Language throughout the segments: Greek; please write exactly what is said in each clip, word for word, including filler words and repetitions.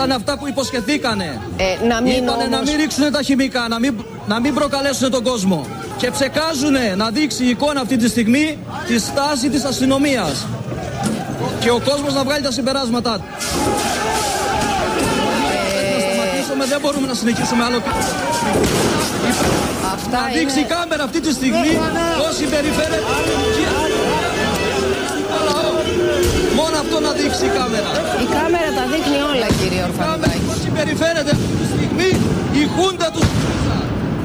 Ήταν αυτά που υποσχεθήκανε. Ε, να μην Είπανε όμως... να μην ρίξουν τα χημικά, να μην, να μην προκαλέσουν τον κόσμο. Και ψεκάζουνε να δείξει η εικόνα αυτή τη στιγμή τη στάση της αστυνομίας. Και ο κόσμος να βγάλει τα συμπεράσματά του. Ε... Δεν μπορούμε να συνεχίσουμε άλλο. Αυτά να είναι... δείξει η κάμερα αυτή τη στιγμή πώς συμπεριφέρεται. Μόνο αυτό να δείξει η κάμερα. Η κάμερα τα δείχνει όλα, κύριε Ορφανουδάκη. Πώς συμπεριφέρεται αυτή τη στιγμή η χούντα του ΣΥΡΙΖΑ.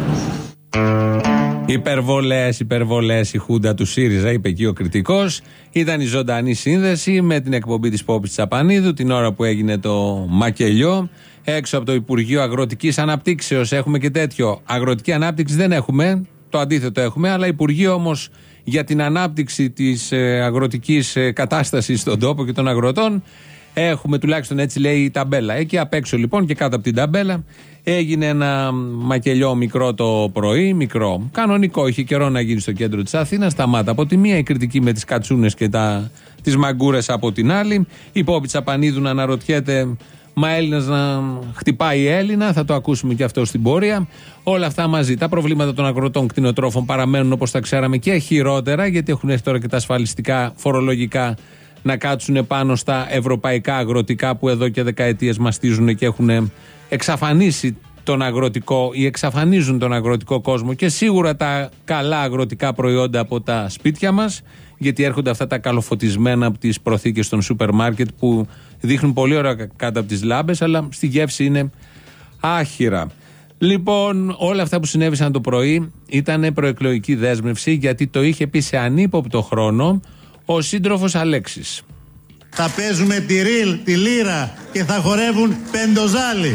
Υπερβολές, υπερβολές η χούντα του ΣΥΡΙΖΑ, είπε εκεί ο κριτικός. Ήταν η ζωντανή σύνδεση με την εκπομπή της Πόπης Τσαπανίδου την ώρα που έγινε το μακελιό. Έξω από το Υπουργείο Αγροτικής Αναπτύξεως έχουμε και τέτοιο. Αγροτική ανάπτυξη δεν έχουμε, το αντίθετο έχουμε, αλλά Υπουργείο όμως για την ανάπτυξη της ε, αγροτικής ε, κατάστασης στον τόπο και των αγροτών έχουμε, τουλάχιστον έτσι λέει η ταμπέλα. Εκεί απ' έξω λοιπόν και κάτω από την ταμπέλα έγινε ένα μακελιό μικρό το πρωί, μικρό, κανονικό, είχε καιρό να γίνει στο κέντρο της Αθήνας. Σταμάτα από τη μία, η κριτική με τις κατσούνες και τα, τις μαγκούρες από την άλλη. Η Πόπη Τσαπανίδου να αναρωτιέται, μα Έλληνας να χτυπάει Έλληνα, θα το ακούσουμε και αυτό στην πορεία. Όλα αυτά μαζί. Τα προβλήματα των αγροτών κτηνοτρόφων παραμένουν όπως τα ξέραμε και χειρότερα, γιατί έχουν έρθει τώρα και τα ασφαλιστικά φορολογικά να κάτσουν πάνω στα ευρωπαϊκά αγροτικά που εδώ και δεκαετίες μαστίζουν και έχουν εξαφανίσει τον αγροτικό ή εξαφανίζουν τον αγροτικό κόσμο και σίγουρα τα καλά αγροτικά προϊόντα από τα σπίτια μας, γιατί έρχονται αυτά τα καλοφωτισμένα από τις προθήκες των σούπερ μάρκετ που δείχνουν πολύ ωραία κάτω από τις λάμπες, αλλά στη γεύση είναι άχυρα. Λοιπόν, όλα αυτά που συνέβησαν το πρωί ήταν προεκλογική δέσμευση, γιατί το είχε πει σε ανύποπτο χρόνο ο σύντροφος Αλέξης. Θα παίζουμε τη ριλ, τη λύρα και θα χορεύουν πεντοζάλι.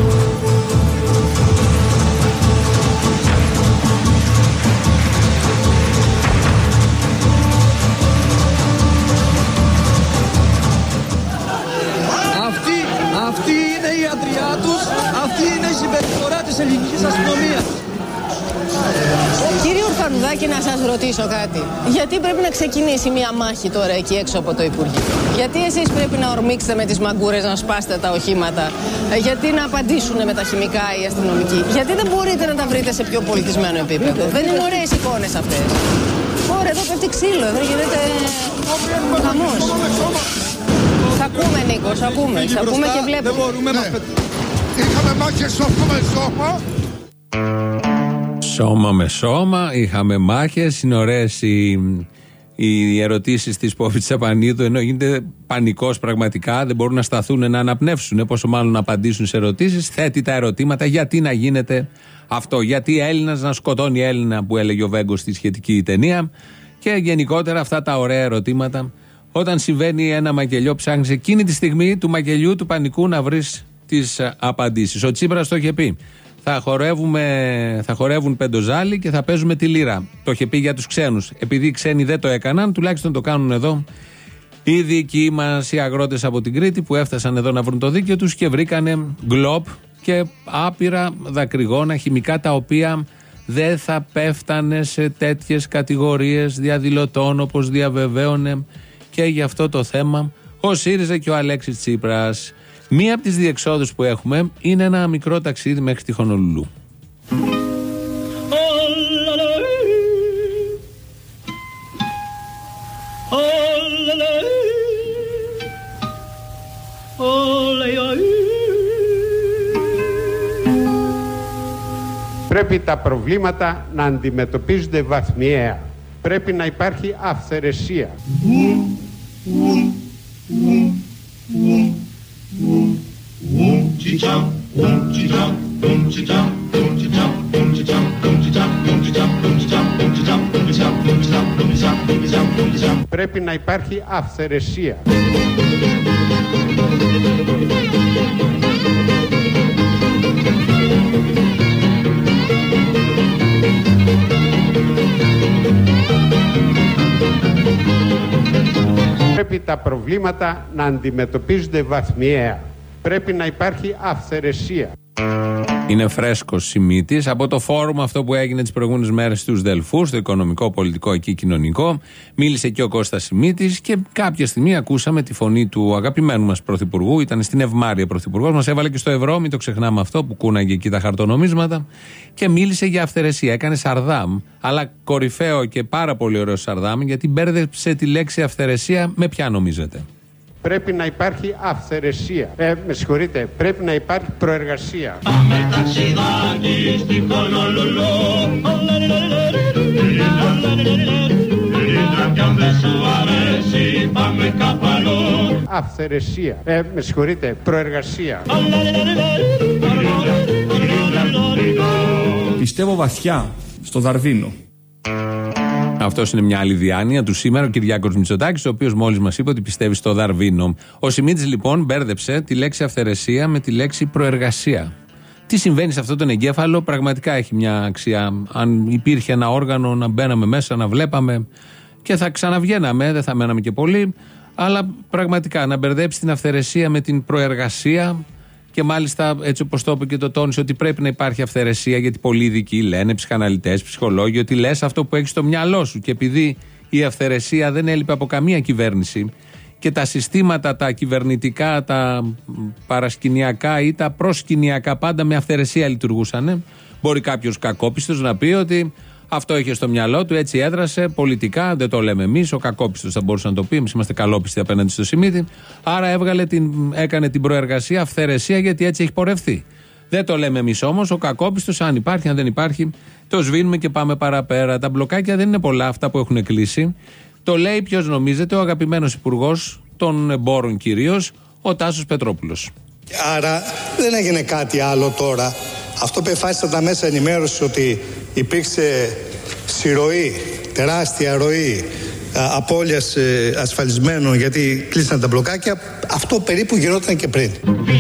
Αυτή, αυτή είναι η αντριά τους, αυτή είναι η συμπεριφορά της ελληνικής αστυνομίας. Κύριε Ορφανουδάκη, να σας ρωτήσω κάτι. Γιατί πρέπει να ξεκινήσει μια μάχη τώρα εκεί έξω από το Υπουργείο? Γιατί εσείς πρέπει να ορμήξετε με τις μαγκούρες, να σπάσετε τα οχήματα? Γιατί να απαντήσουν με τα χημικά οι αστυνομικοί? Γιατί δεν μπορείτε να τα βρείτε σε πιο πολιτισμένο επίπεδο? Δεν είναι ωραίες εικόνες αυτές. Ωραία, εδώ πέφτει ξύλο, εδώ γίνεται χαμός. Σ' ακούμε, Νίκο, σ' ακούμε, σ' ακούμε και βλέπουμε. Είχαμε μάχες σώμα με σώμα. Σώμα με σώμα, είχαμε μάχες, είναι ωραίες οι, οι ερωτήσεις της Πόπης Τσαπανίδου, ενώ γίνεται πανικός πραγματικά, δεν μπορούν να σταθούν να αναπνεύσουν, πόσο μάλλον να απαντήσουν σε ερωτήσεις. Θέτει τα ερωτήματα, γιατί να γίνεται αυτό, γιατί Έλληνας να σκοτώνει Έλληνα, που έλεγε ο Βέγκος στη σχετική ταινία, και γενικότερα αυτά τα ωραία ερωτήματα. Όταν συμβαίνει ένα μακελιό, ψάχνεις εκείνη τη στιγμή του μακελιού, του πανικού, να βρεις τις απαντήσεις. Ο Τσίπρας το είχε πει. Θα, χορεύουμε, θα χορεύουν πεντοζάλι και θα παίζουμε τη λύρα. Το είχε πει για τους ξένους. Επειδή οι ξένοι δεν το έκαναν, τουλάχιστον το κάνουν εδώ οι δικοί μας, οι αγρότες από την Κρήτη, που έφτασαν εδώ να βρουν το δίκαιο τους και βρήκανε γκλόπ και άπειρα δακρυγόνα χημικά, τα οποία δεν θα πέφτανε σε τέτοιες κατηγορίες διαδηλωτών όπως διαβεβαίωνε και για αυτό το θέμα ο ΣΥΡΙΖΑ και ο Αλέξης Τσίπρας. Μία από τις διεξόδους που έχουμε είναι ένα μικρό ταξίδι μέχρι τη Χονολουλού. Πρέπει τα προβλήματα να αντιμετωπίζονται βαθμιαία. Πρέπει να υπάρχει αυθαιρεσία. Πρέπει να υπάρχει αυθαιρεσία. Πρέπει τα προβλήματα να αντιμετωπίζονται βαθμιαία. Πρέπει να υπάρχει αυθαιρεσία. Είναι φρέσκος Σιμίτης από το φόρουμ αυτό που έγινε τις προηγούμενες μέρες στους Δελφούς, το οικονομικό, πολιτικό, εκεί κοινωνικό. Μίλησε και ο Κώστας Σιμίτης και κάποια στιγμή ακούσαμε τη φωνή του αγαπημένου μας πρωθυπουργού. Ήταν στην Ευμάρεια πρωθυπουργός, μας έβαλε και στο ευρώ, μην το ξεχνάμε αυτό, που κούναγε εκεί τα χαρτονομίσματα. Και μίλησε για αυθαιρεσία. Έκανε σαρδάμ, αλλά κορυφαίο και πάρα πολύ ωραίο σαρδάμ, γιατί μπέρδεψε τη λέξη αυθαιρεσία με ποια νομίζετε? Πρέπει να υπάρχει αυθαιρεσία. Ε, με συγχωρείτε, πρέπει να υπάρχει προεργασία. Πάμε ταξιδάκι στη Χονολουλού. Κι αν δεν σου αρέσει, πάμε κάπου αλλού. Αυθαιρεσία. Ε, με συγχωρείτε, προεργασία. Πιστεύω βαθιά στο Δαρβίνο. Αυτό είναι μια άλλη διάνοια του σήμερα, ο Κυριάκος Μητσοτάκης, ο οποίος μόλις μας είπε ότι πιστεύει στο Δαρβίνο. Ο Σιμίτης λοιπόν μπέρδεψε τη λέξη αυθαιρεσία με τη λέξη προεργασία. Τι συμβαίνει σε αυτόν τον εγκέφαλο, πραγματικά έχει μια αξία. Αν υπήρχε ένα όργανο να μπαίναμε μέσα, να βλέπαμε και θα ξαναβγαίναμε, δεν θα μέναμε και πολύ, αλλά πραγματικά να μπερδέψει την αυθαιρεσία με την προεργασία. Και μάλιστα, έτσι όπως το είπε και το τόνισε, ότι πρέπει να υπάρχει αυθαιρεσία, γιατί πολλοί ειδικοί λένε, ψυχαναλυτές, ψυχολόγοι, ότι λες αυτό που έχεις στο μυαλό σου. Και επειδή η αυθαιρεσία δεν έλειπε από καμία κυβέρνηση και τα συστήματα, τα κυβερνητικά, τα παρασκηνιακά ή τα προσκηνιακά πάντα με αυθαιρεσία λειτουργούσαν, μπορεί κάποιος κακόπιστος να πει ότι αυτό είχε στο μυαλό του, έτσι έδρασε πολιτικά, δεν το λέμε εμείς, ο κακόπιστος θα μπορούσε να το πει, εμείς είμαστε καλόπιστοι απέναντι στο Σιμίτη, άρα έβγαλε την, έκανε την προεργασία αυθαιρεσία γιατί έτσι έχει πορευθεί. Δεν το λέμε εμείς όμως, ο κακόπιστος αν υπάρχει, αν δεν υπάρχει, το σβήνουμε και πάμε παραπέρα. Τα μπλοκάκια δεν είναι πολλά αυτά που έχουν κλείσει. Το λέει ποιος νομίζετε, ο αγαπημένος υπουργός των εμπόρων κυρίως, ο Τάσος Πετρόπουλος. Άρα δεν έγινε κάτι άλλο τώρα. Αυτό που εφάσισαν τα μέσα ενημέρωση ότι υπήρξε συρροή, τεράστια ροή απώλειας ασφαλισμένων γιατί κλείσαν τα μπλοκάκια, αυτό περίπου γινόταν και πριν.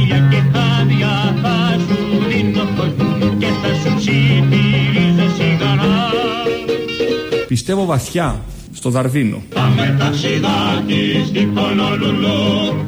Πιστεύω βαθιά στο Δαρβίνο. Πάμε ταξιδάκι στη Χονολουλού.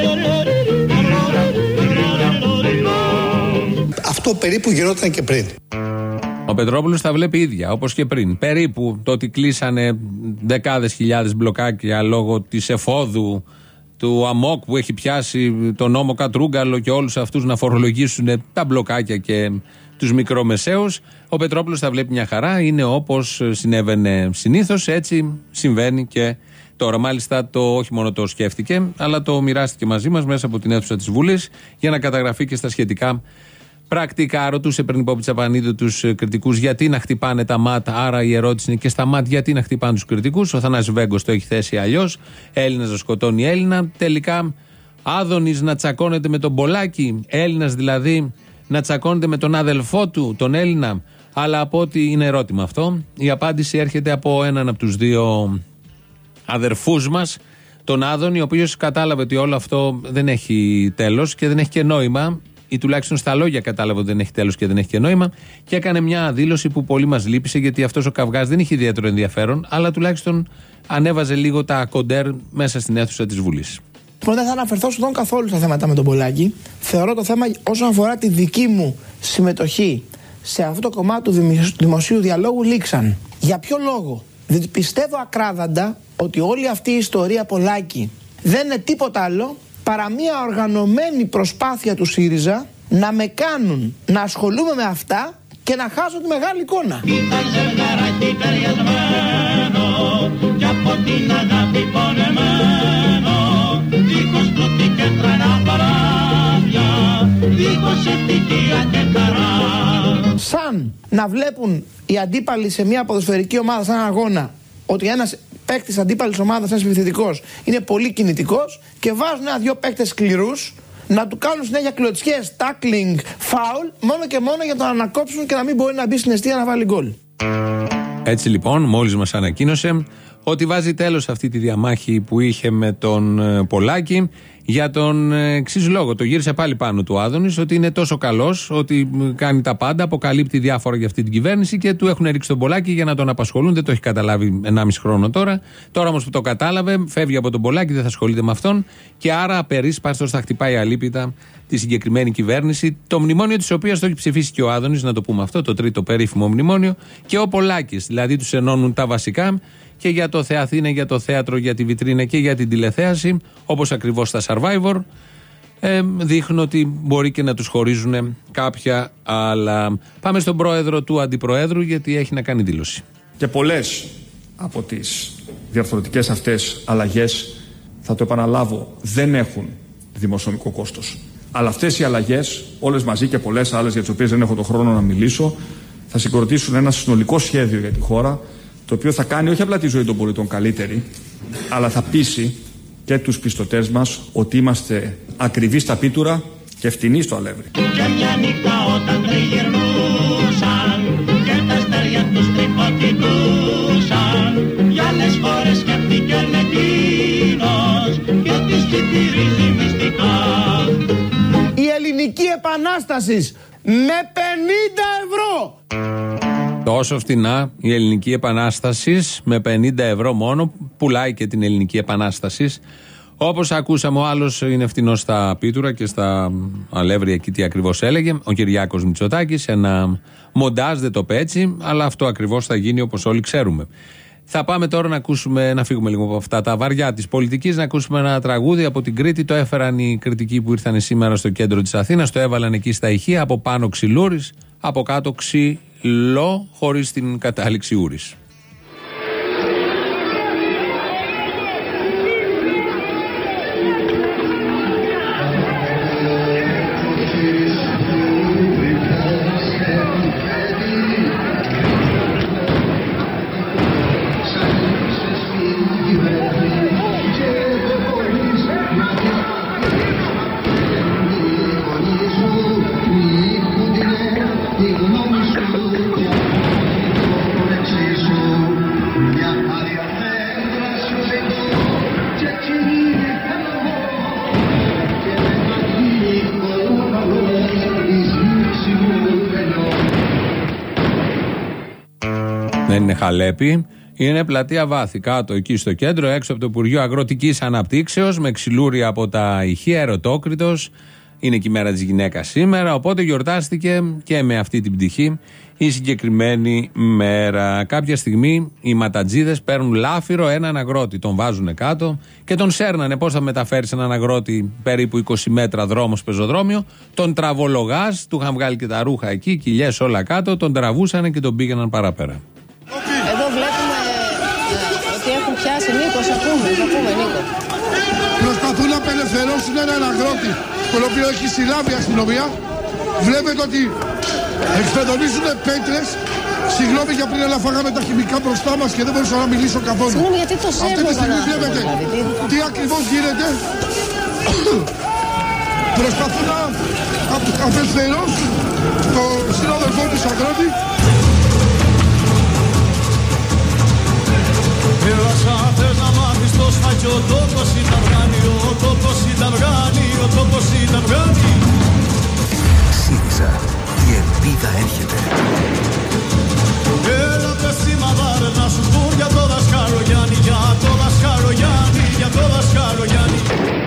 Αυτό περίπου γινόταν και πριν. Ο Πετρόπουλος τα βλέπει ίδια, όπως και πριν. Περίπου το ότι κλείσανε δεκάδες χιλιάδες μπλοκάκια λόγω της εφόδου, του αμόκ που έχει πιάσει τον νόμο Κατρούγκαλο και όλους αυτούς να φορολογήσουν τα μπλοκάκια και τους μικρομεσαίους. Ο Πετρόπουλος τα βλέπει μια χαρά, είναι όπως συνέβαινε συνήθως, έτσι συμβαίνει και τώρα. Μάλιστα το όχι μόνο το σκέφτηκε, αλλά το μοιράστηκε μαζί μας μέσα από την αίθουσα της Βουλής για να καταγραφεί και στα σχετικά πρακτικά. Ρωτούσε πριν Πόπη Τσαπανίδου τους κριτικούς γιατί να χτυπάνε τα ΜΑΤ. Άρα η ερώτηση είναι και στα ΜΑΤ γιατί να χτυπάνε τους κριτικούς. Ο Θανάσης Βέγκος το έχει θέσει αλλιώς. Έλληνας να σκοτώνει Έλληνα. Τελικά Άδωνης να τσακώνεται με τον Πολάκη. Έλληνας δηλαδή να τσακώνεται με τον αδελφό του, τον Έλληνα. Αλλά από ό,τι είναι ερώτημα αυτό, η απάντηση έρχεται από έναν από τους δύο αδερφούς μας, τον Άδωνη, ο οποίος κατάλαβε ότι όλο αυτό δεν έχει τέλος και δεν έχει και νόημα. Ή τουλάχιστον στα λόγια κατάλαβε ότι δεν έχει τέλος και δεν έχει και νόημα, και έκανε μια δήλωση που πολύ μας λύπησε, γιατί αυτός ο καυγάς δεν είχε ιδιαίτερο ενδιαφέρον, αλλά τουλάχιστον ανέβαζε λίγο τα κοντέρ μέσα στην αίθουσα της Βουλής. Δεν θα αναφερθώ σχεδόν καθόλου στα θέματα με τον Πολάκη. Θεωρώ το θέμα όσον αφορά τη δική μου συμμετοχή σε αυτό το κομμάτι του δημοσίου διαλόγου λήξαν. Για ποιο λόγο? Διότι πιστεύω ακράδαντα ότι όλη αυτή η ιστορία Πολάκη δεν είναι τίποτα άλλο παρά μια οργανωμένη προσπάθεια του ΣΥΡΙΖΑ να με κάνουν να ασχολούμαι με αυτά και να χάσω τη μεγάλη εικόνα. Ήταν ζευγαράκι ταιριασμένο κι από την αγάπη πονεμένο, δίχως πλούτη και τρελά παράδια, δίχως ευτυχία και χαρά. Σαν να βλέπουν οι αντίπαλοι σε μια ποδοσφαιρική ομάδα, σαν αγώνα, ότι ένας παίκτης αντίπαλης ομάδας, ένας επιθετικός, είναι πολύ κινητικός και βάζουν ένα-δυο παίκτες σκληρούς να του κάνουν συνέχεια κλωτσιές, tackling, foul, μόνο και μόνο για να τον ανακόψουν και να μην μπορεί να μπει στην εστία να βάλει γκολ. Έτσι λοιπόν, μόλις μας ανακοίνωσε ότι βάζει τέλος σε αυτή τη διαμάχη που είχε με τον Πολάκη για τον εξής λόγο. Το γύρισε πάλι πάνω του Άδωνης, ότι είναι τόσο καλός, ότι κάνει τα πάντα, αποκαλύπτει διάφορα για αυτή την κυβέρνηση και του έχουν ρίξει τον Πολάκη για να τον απασχολούν. Δεν το έχει καταλάβει ενάμιση χρόνο τώρα. Τώρα όμως που το κατάλαβε, φεύγει από τον Πολάκη, δεν θα ασχολείται με αυτόν και άρα απερίσπαστος θα χτυπάει αλίπητα τη συγκεκριμένη κυβέρνηση. Το μνημόνιο της οποίας το έχει ψηφίσει και ο Άδωνης, να το πούμε αυτό, το τρίτο περίφημο μνημόνιο, και ο Πολάκης. Δηλαδή τους ενώνουν τα βασικά. Και για το Θεαθήνε, για το θέατρο, για τη βιτρίνα και για την τηλεθέαση, όπως ακριβώς στα Survivor, ε, δείχνουν ότι μπορεί και να τους χωρίζουν κάποια άλλα. Πάμε στον πρόεδρο του αντιπροέδρου, γιατί έχει να κάνει δήλωση. Και πολλές από τις διαρθρωτικές αυτές αλλαγές, θα το επαναλάβω, δεν έχουν δημοσιονομικό κόστος. Αλλά αυτές οι αλλαγές, όλες μαζί και πολλές άλλες για τις οποίες δεν έχω το χρόνο να μιλήσω, θα συγκροτήσουν ένα συνολικό σχέδιο για τη χώρα, το οποίο θα κάνει όχι απλά τη ζωή των πολιτών καλύτερη, αλλά θα πείσει και τους πιστωτές μας ότι είμαστε ακριβείς στα πίτουρα και φτηνοί στο αλεύρι. Και μια νύχτα όταν τριγυρνούσαν και τα αστέρια τους τρυποκοιτούσαν, για άλλες χώρες σκέφτηκε ο Λετίνος και τις ψιθυρίζει μυστικά. Η ελληνική επανάσταση με πενήντα ευρώ. Τόσο φτηνά η ελληνική επανάσταση με πενήντα ευρώ μόνο, πουλάει και την ελληνική επανάσταση. Όπως ακούσαμε, ο άλλος είναι φτηνός στα πίτουρα και στα αλεύρια, εκεί τι ακριβώς έλεγε, ο Κυριάκος Μητσοτάκης, ένα μοντάζ, δεν το είπε έτσι, αλλά αυτό ακριβώς θα γίνει όπως όλοι ξέρουμε. Θα πάμε τώρα να ακούσουμε, να φύγουμε λίγο από αυτά τα βαριά της πολιτικής, να ακούσουμε ένα τραγούδι από την Κρήτη. Το έφεραν οι κριτικοί που ήρθαν σήμερα στο κέντρο της Αθήνας, το έβαλαν εκεί στα ηχεία, από πάνω Ξυλούρης, από κάτω Ξυλό, χωρίς την κατάληξη Ούρης. Δεν είναι Χαλέπι, είναι πλατεία Βάθη, κάτω εκεί στο κέντρο, έξω από το Υπουργείο Αγροτικής Αναπτύξεως, με Ξυλούρη από τα ηχεία, Ερωτόκριτος. Είναι και η μέρα της γυναίκας σήμερα, οπότε γιορτάστηκε και με αυτή την πτυχή η συγκεκριμένη μέρα. Κάποια στιγμή οι ματατζίδες παίρνουν λάφυρο έναν αγρότη, τον βάζουν κάτω και τον σέρνανε. Πώς θα μεταφέρεις έναν αγρότη περίπου είκοσι μέτρα δρόμος πεζοδρόμιο, τον τραβολογάς, του είχαν βγάλει και τα ρούχα εκεί, κοιλιές όλα κάτω, τον τραβούσανε και τον πήγαιναν παραπέρα. Εδώ βλέπουμε ε, ότι έχουν πιάσει. Νίκο, ακούμε, ακούμε Νίκο. Προσπαθούν να απελευθερώσουν έναν αγρότη, τον οποίο έχει συλλάβει η αστυνομία. Βλέπετε ότι εξπεδονίζουν πέτρες. Συγγνώμη για πριν, αλλά φάγαμε τα χημικά μπροστά μας και δεν μπορούσα να μιλήσω καθόλου. Συγγνώμη, γιατί το σέρνω. Αυτή τη στιγμή βλέπετε τι ακριβώς γίνεται. Προσπαθούν να απελευθερώσουν τον συνάδελφό τους αγρότη. Έλασα, θες να μάθεις το σφάκι, ο τόπος ήταν βγάνει, ο τόπος ήταν βγάνει, ο τόπος ήταν βγάνει. ΣΥΡΙΖΑ, η ελπίδα έρχεται. Έλα πες σημαδάρες να σου πούν για το δασκάλο Γιάννη, για το δασκάλο Γιάννη, για το δασκάλο Γιάννη.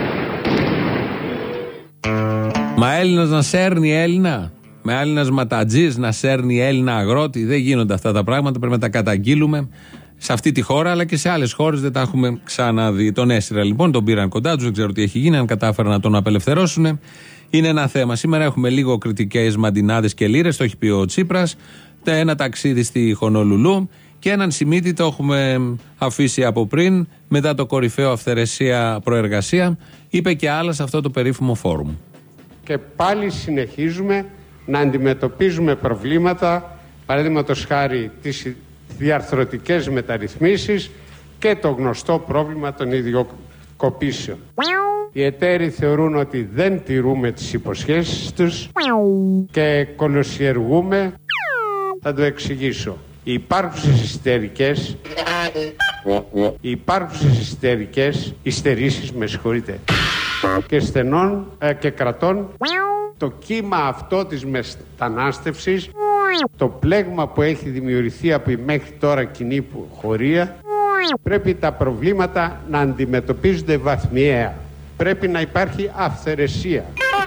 Μα Έλληνας να σέρνει Έλληνα, με Έλληνας ματατζής να σέρνει Έλληνα αγρότη, δεν γίνονται αυτά τα πράγματα, πρέπει να τα καταγγείλουμε. Σε αυτή τη χώρα, αλλά και σε άλλες χώρες δεν τα έχουμε ξαναδεί. Τον έσυρα λοιπόν, τον πήραν κοντά τους, δεν ξέρω τι έχει γίνει, αν κατάφεραν να τον απελευθερώσουν. Είναι ένα θέμα. Σήμερα έχουμε λίγο κριτικές μαντινάδες και λύρες, το έχει πει ο Τσίπρας. Ένα ταξίδι στη Χονολουλού και έναν Σιμίτη το έχουμε αφήσει από πριν, μετά το κορυφαίο αυθαιρεσία προεργασία. Είπε και άλλα σε αυτό το περίφημο φόρουμ. Και πάλι συνεχίζουμε να αντιμετωπίζουμε προβλήματα, παραδείγματος χάρη τις διαρθρωτικές μεταρρυθμίσεις και το γνωστό πρόβλημα των ιδιοκοπήσεων. Οι εταίροι θεωρούν ότι δεν τηρούμε τις υποσχέσεις τους και κολοσιεργούμε. Θα το εξηγήσω. Οι υπάρχουσες εσωτερικές Οι υπάρχουσες ιστερικές, ιστερήσεις, με συγχωρείτε, και στενών ε, και κρατών, το κύμα αυτό της μετανάστευσης, το πλέγμα που έχει δημιουργηθεί από η μέχρι τώρα κοινή χωρία, πρέπει τα προβλήματα να αντιμετωπίζονται βαθμιαία. Πρέπει να υπάρχει αυθαιρεσία.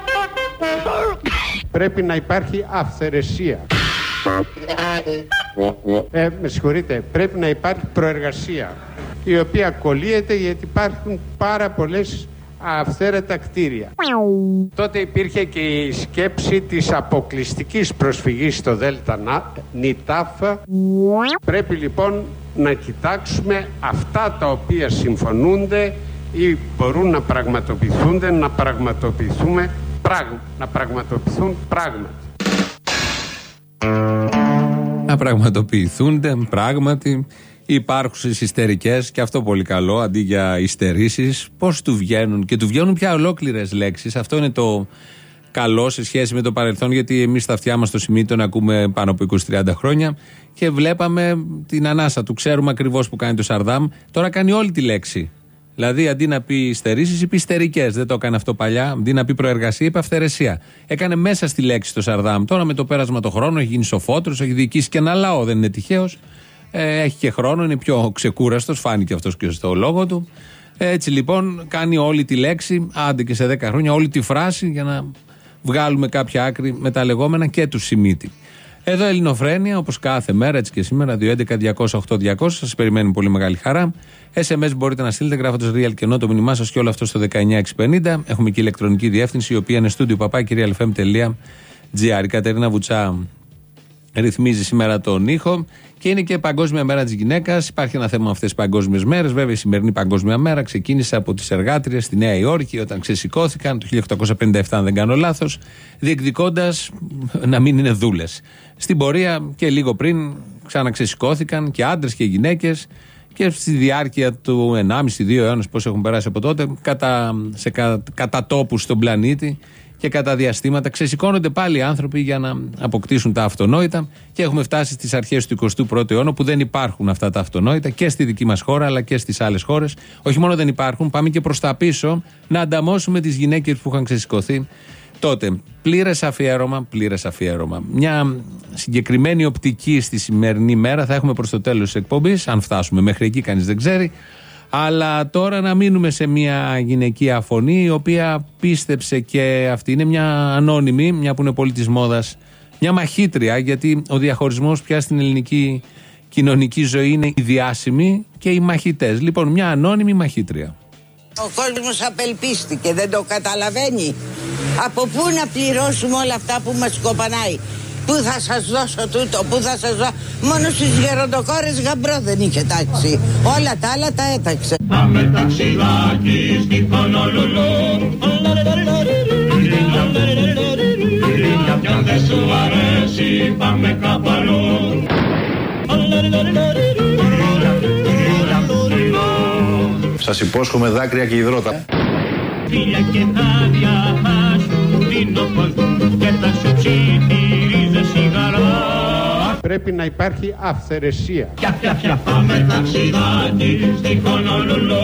Πρέπει να υπάρχει αυθαιρεσία. Ε, με συγχωρείτε, πρέπει να υπάρχει προεργασία, η οποία κολλείεται γιατί υπάρχουν πάρα πολλές αυθαίρετα κτίρια. Τότε υπήρχε και η σκέψη της αποκλειστικής προσφυγής στο Δέλτα Νιτάφ. Πρέπει λοιπόν να κοιτάξουμε αυτά τα οποία συμφωνούνται ή μπορούν να πραγματοποιηθούνται, να πραγματοποιηθούμε πράγμα, να πραγματοποιηθούν πράγματι. Να πραγματοποιηθούνται πράγματι υπάρχουσες ιστερικές, και αυτό πολύ καλό, αντί για ιστερήσεις, πώς του βγαίνουν, και του βγαίνουν πια ολόκληρες λέξεις. Αυτό είναι το καλό σε σχέση με το παρελθόν, γιατί εμείς τα αυτιά μας στο σημείο να ακούμε πάνω από είκοσι τριάντα χρόνια και βλέπαμε την ανάσα του. Ξέρουμε ακριβώς που κάνει το Σαρδάμ. Τώρα κάνει όλη τη λέξη. Δηλαδή, αντί να πει ιστερήσεις, είπε ιστερικές. Δεν το έκανε αυτό παλιά. Αντί να πει προεργασία, είπε αυθαιρεσία. Έκανε μέσα στη λέξη το Σαρδάμ. Τώρα με το πέρασμα των χρόνων έχει γίνει σοφότερος, έχει διοικήσει και ένα λαό, δεν είναι τυχαίος. Ε, έχει και χρόνο, είναι πιο ξεκούραστος, φάνηκε αυτός και στο λόγο του. Έτσι λοιπόν κάνει όλη τη λέξη, άντε και σε δέκα χρόνια, όλη τη φράση, για να βγάλουμε κάποια άκρη με τα λεγόμενα και του Σιμίτη. Εδώ Ελληνοφρένεια, όπως κάθε μέρα, έτσι και σήμερα, δύο έντεκα διακόσια οκτώ διακόσια, σας περιμένει πολύ μεγάλη χαρά. ες εμ ες μπορείτε να στείλετε γράφοντας real και το μήνυμά σας και όλο αυτό στο δεκαεννιά εξακόσια πενήντα. Έχουμε και ηλεκτρονική διεύθυνση, η οποία είναι studio παπάκι real f m τελεία g r. Η Κατερίνα Βουτσά ρυθμίζει σήμερα τον ήχο και είναι και Παγκόσμια Μέρα της Γυναίκας. Υπάρχει ένα θέμα με αυτές τις παγκόσμιες μέρες. Βέβαια, η σημερινή Παγκόσμια Μέρα ξεκίνησε από τις εργάτριες στη Νέα Υόρκη, όταν ξεσηκώθηκαν το χίλια οκτακόσια πενήντα επτά, αν δεν κάνω λάθος, διεκδικώντας να μην είναι δούλες. Στην πορεία και λίγο πριν ξαναξεσηκώθηκαν και άντρες και γυναίκες, και στη διάρκεια του ενάμιση δύο αιώνες, πώς έχουν περάσει από τότε, κατά, σε κα, κατά τόπους στον πλανήτη και κατά διαστήματα ξεσηκώνονται πάλι οι άνθρωποι για να αποκτήσουν τα αυτονόητα, και έχουμε φτάσει στις αρχές του εικοστού πρώτου αιώνα που δεν υπάρχουν αυτά τα αυτονόητα και στη δική μας χώρα αλλά και στις άλλες χώρες. Όχι μόνο δεν υπάρχουν, πάμε και προς τα πίσω να ανταμώσουμε τις γυναίκες που είχαν ξεσηκωθεί τότε. Πλήρες αφιέρωμα, πλήρες αφιέρωμα. Μια συγκεκριμένη οπτική στη σημερινή μέρα θα έχουμε προς το τέλος της εκπομπής, αν φτάσουμε μέχρι εκεί, κανείς δεν ξέρει. Αλλά τώρα να μείνουμε σε μια γυναικεία φωνή, η οποία πίστεψε, και αυτή είναι μια ανώνυμη, μια που είναι πολύ της μόδας, μια μαχήτρια, γιατί ο διαχωρισμός πια στην ελληνική κοινωνική ζωή είναι οι διάσημοι και οι μαχητές. Λοιπόν, μια ανώνυμη μαχήτρια. Ο κόσμος απελπίστηκε, δεν το καταλαβαίνει. Από πού να πληρώσουμε όλα αυτά που μας κοπανάει? Πού θα σας δώσω τούτο, πού θα σας δώσω? Μόνο στις γεροντοκόρες γαμπρό δεν είχε τάξει. Όλα τα άλλα τα έταξε. Πάμε ταξιδάκι στη Χονολουλού. Κι αν δεν σου αρέσει πάμε κάπου αλλού. Σας υπόσχομαι δάκρυα και υδρότα. Φίλια και χάδια θα σου δίνω κόσμο και θα σου ψιθυρίζω σιγαρά. Πρέπει να υπάρχει αυθαιρεσία. Πια πια πια πάμε ταξιδάκι στη Χονολουλού.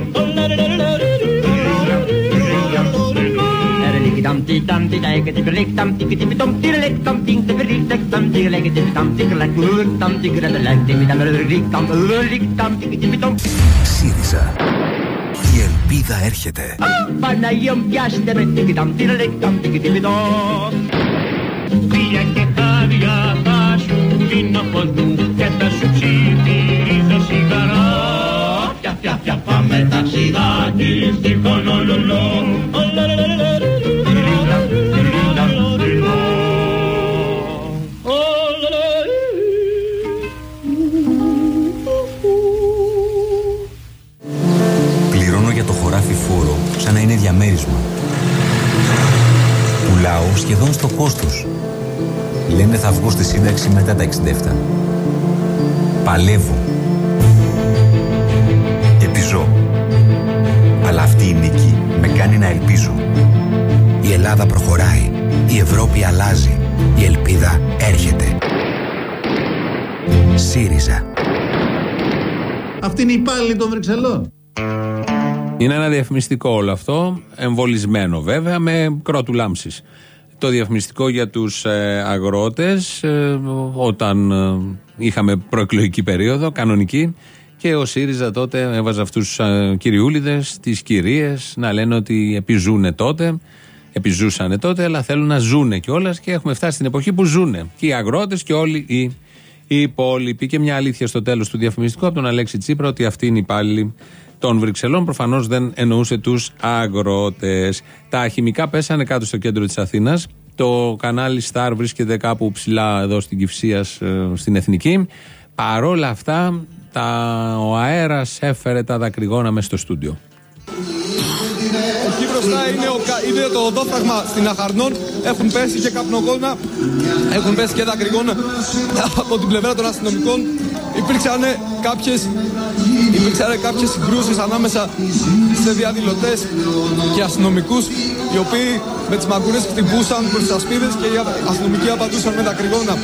ΣΥΡΙΖΑ. Η ελπίδα έρχεται. Παναγία μου πιάστε με τικιταμ τυρελεκταμ τικιτιμιτό. Φίλια και χάδια θα σου δίνω κόσμο και θα σου ψιθυρίζω σιγαρά. Πια πια πια πάμε ταξιδάκι στη Χονολουλού. Πληρώνω για το χωράφι φόρο σαν να είναι διαμέρισμα. Πουλάω σχεδόν στο κόστος. Λένε θα βγω στη σύνταξη μετά τα εξήντα επτά. Παλεύω. Επιζώ. Αλλά αυτή η νίκη με κάνει να ελπίζω. Η Ελλάδα προχωράει. Η Ευρώπη αλλάζει. Η ελπίδα έρχεται. ΣΥΡΙΖΑ. Αυτή είναι η υπάλληλη των Βρυξελών. Είναι ένα διαφημιστικό όλο αυτό, εμβολισμένο βέβαια, με κρότου λάμψης. Το διαφημιστικό για τους ε, αγρότες, ε, όταν ε, είχαμε προεκλογική περίοδο, κανονική, και ο ΣΥΡΙΖΑ τότε έβαζε αυτούς τους ε, κυριούλιδες, τις κυρίες, να λένε ότι επιζούνε τότε, επιζούσανε τότε, αλλά θέλουν να ζούνε κιόλας, και έχουμε φτάσει στην εποχή που ζούνε και οι αγρότες και όλοι οι, οι υπόλοιποι. Και μια αλήθεια στο τέλος του διαφημιστικού από τον Αλέξη Τσίπρα, ότι αυτή είναι η υπάλληλη των Βρυξελών. Προφανώς δεν εννοούσε τους αγρότες. Τα χημικά πέσανε κάτω στο κέντρο της Αθήνας. Το κανάλι Star βρίσκεται κάπου ψηλά εδώ στην Κυφσίας, στην Εθνική. Παρόλα αυτά, τα, ο αέρας έφερε τα δακρυγόνα μέσα στο στούντιο. Εκεί μπροστά είναι, ο, είναι το οδόφραγμα στην Αχαρνών. Έχουν πέσει και καπνογόνα, έχουν πέσει και δακρυγόνα από την πλευρά των αστυνομικών. Υπήρξαν κάποιες, υπήρξαν κάποιες συγκρούσεις ανάμεσα σε διαδηλωτές και αστυνομικούς, οι οποίοι με τις μαγκούρες χτυπούσαν προς τις ασπίδες και οι αστυνομικοί απαντούσαν με δακρυγόνα.